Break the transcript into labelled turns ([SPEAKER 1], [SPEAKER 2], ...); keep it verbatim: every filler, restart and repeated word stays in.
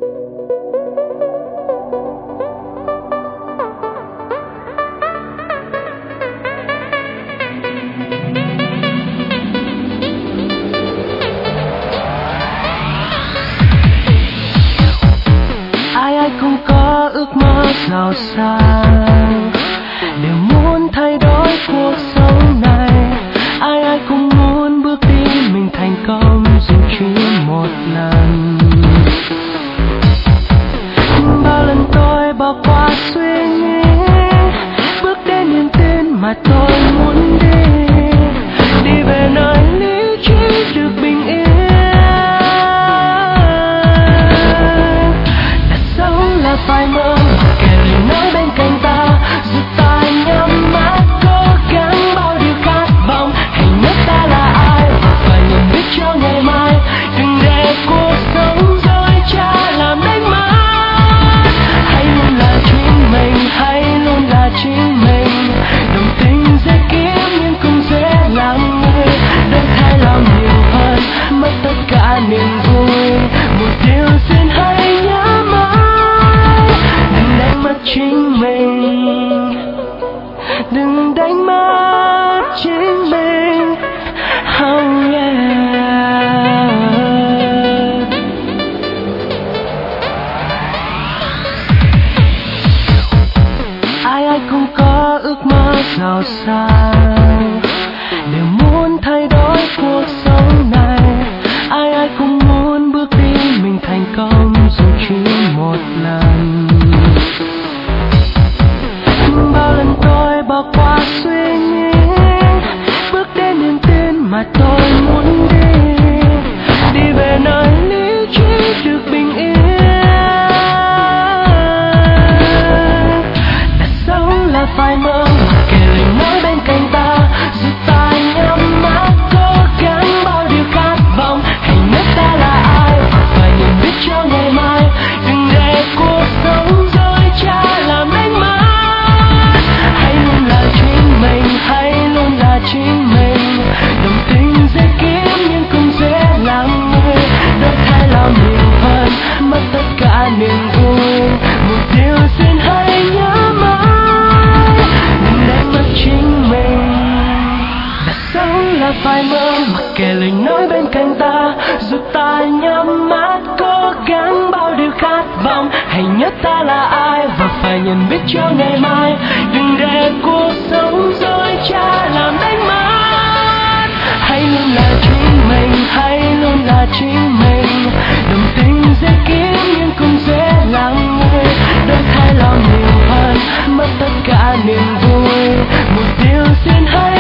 [SPEAKER 1] Ai ai cũng có ước mơ giàu sang, đều muốn thay đổi cuộc sống này. Ai ai cũng muốn bước đi mình thành công dù chỉ một lần. Bao lần tôi bỏ qua suy nghĩ, bước đến niềm tin mà tôi muốn đi, đi về nơi lý trí được bình yên. Đã sống là phải mơ, kể lời nói bên cạnh ta, dù ta nhắm mắt cố gắng bao điều khát vọng. Hãy nhớ ta là ai và phải nhận biết cho ngày mai, đừng để cuộc sống dối trá làm đánh mất. Hãy luôn là chính mình, hãy luôn là chính mình. Đồng tình dễ kiếm nhưng cũng dễ làm người, đơn thay lòng nhiều hơn, mất tất cả niềm vui. Một điều xin hãy nhớ mãi, đừng đánh mất chính mình, đừng đánh mất chính mình. Oh yeah. Ai ai cũng có ước mơ giàu sang, đều muốn thay đổi cuộc sống này. Ai ai cũng muốn bước đi mình thành công dù chỉ một lần. Bao lần tôi bỏ qua suy nghĩ, bước đến niềm tin mà tôi muốn đi, đi về nơi lý trí được bình yên. Đã sống là phải mơ, kể lời nói bên cạnh ta, dù ta nhắm mắt cố gắng bao điều khát vọng. Hãy nhớ ta là ai và phải nhận biết cho ngày mai, đừng để cuộc sống dối trá làm đánh mất. Hãy luôn là chính mình, hãy luôn là chính mình. Đồng tình dễ kiếm nhưng cũng dễ làm người, đơn thay lòng nhiều hơn, mất tất cả niềm vui. Một điều xin hãy nhớ mãi, đừng đánh mất chính mình. Đã sống là phải mơ, mặc kệ lời nói bên cạnh ta, dù ta nhắm mắt cố gắng bao điều khát vọng. Hãy nhớ ta là ai và phải nhận biết cho ngày mai, đừng để cuộc sống dối trá làm đánh mất. Hãy luôn là chính mình, hãy luôn là chính mình. Đồng tình dễ kiếm nhưng cũng dễ làm người, đơn thay lòng nhiều hơn, mất tất cả niềm vui. Một điều xin hãy